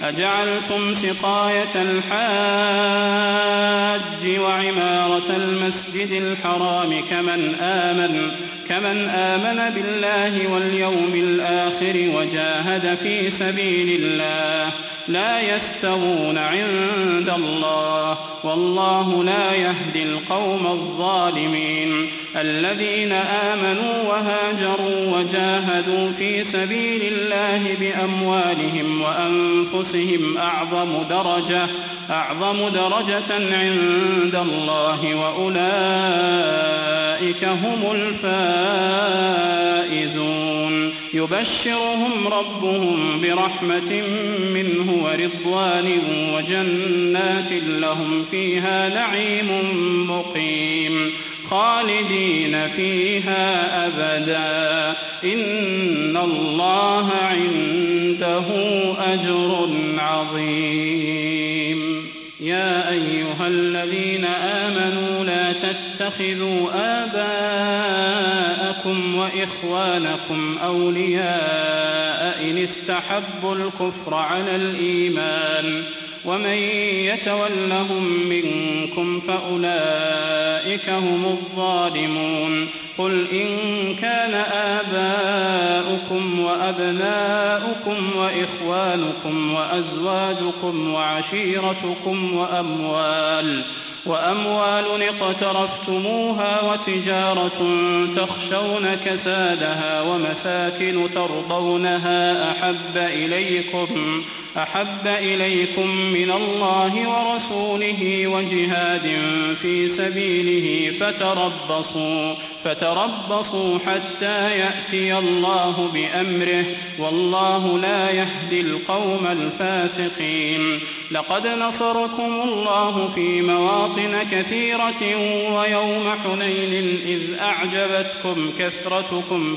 أجعلتم سقاية الحاج وعمارة المسجد الحرام كمن آمن بالله واليوم الآخر وجاهد في سبيل الله لا يستوون عند الله والله لا يهدي القوم الظالمين. الذين آمنوا وهاجروا وجاهدوا في سبيل الله بأموالهم وأنفسهم أعظم درجة عند الله وأولئك هم الفائزون. يبشرهم ربهم برحمة منه ورضوان وجنات لهم فيها نعيم مقيم خالدين فيها أبدا إن الله عنده أجر عظيم. يا أيها الذين آمنوا لا تتخذوا آباءكم وإخوانكم أولياء إن استحبوا الكفر على الإيمان ومن يتولهم منكم فأولئك هم الظالمون. قل إن كان آباؤكم وأبناؤكم وإخوانكم وأزواجكم وعشيرتكم وأموال اقترفتموها وتجارة تخشون كسادها ومساكن ترضونها أحب إليكم من الله ورسوله وجهاد في سبيله فتربصوا حتى يأتي الله بأمره والله لا يهدي القوم الفاسقين. لقد نصركم الله في مواطن كثيرة ويوم حنين إذ أعجبتكم كثرتكم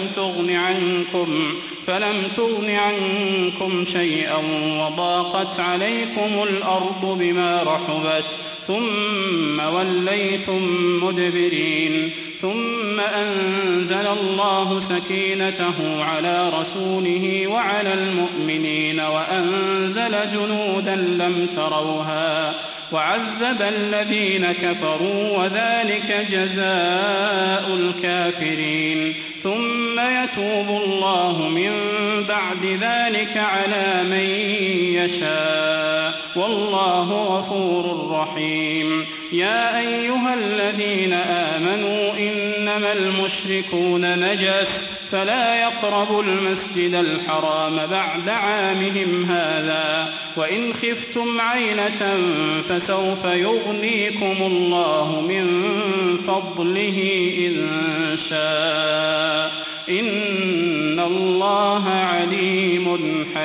فلم تغن عنكم شيئا وضاقت عليكم الأرض بما رحبت ثم وليتم مدبرين. ثم أنزل الله سكينته على رسوله وعلى المؤمنين وأنزل جنودا لم تروها وعذب الذين كفروا وذلك جزاء الكافرين. ثم يتوب الله من بعد ذلك على من يشاء والله غفور رحيم. يا أيها الذين آمنوا إنما المشركون نجس فلا يقربوا المسجد الحرام بعد عامهم هذا وإن خفتم عيلة فسوف يغنيكم الله من فضله إن شاء إن الله عليم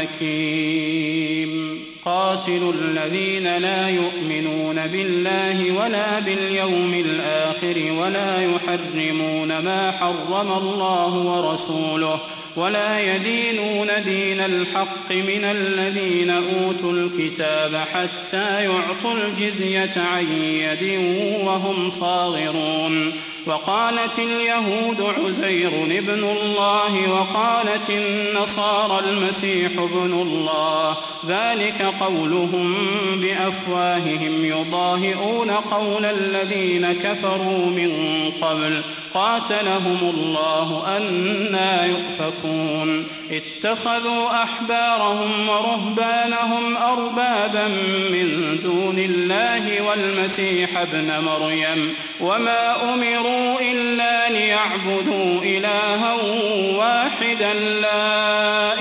حكيم. قاتلوا الذين لا يؤمنون بالله ولا باليوم الآخر ولا يحرمون ما حرم الله ورسوله ولا يدينون دين الحق من الذين أوتوا الكتاب حتى يعطوا الجزية عن يد وهم صاغرون. وقالت اليهود عزير ابن الله وقالت النصارى المسيح ابن الله ذلك قولهم بأفواههم يضاهئون قول الذين كفروا من قبل قاتلهم الله أنى يؤفكون. اتخذوا أحبارهم ورهبانهم أربابا من دون الله والمسيح ابن مريم وما أمروا إلا ليعبدوا إلها واحدا لا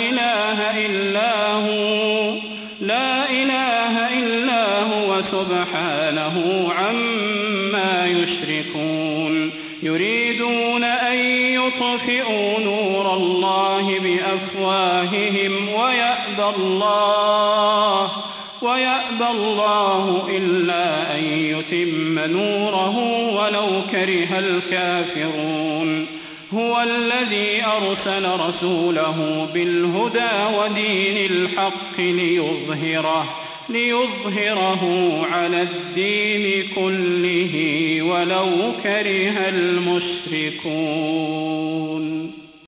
إله إلا هو سبحانه عما يشركون. يريدون أن يطفئوا نور الله بأفواههم ويأبى الله إلا أن يتم نوره ولو كره الكافرون. هو الذي أرسل رسوله بالهدى ودين الحق ليظهره على الدين كله ولو كره المشركون.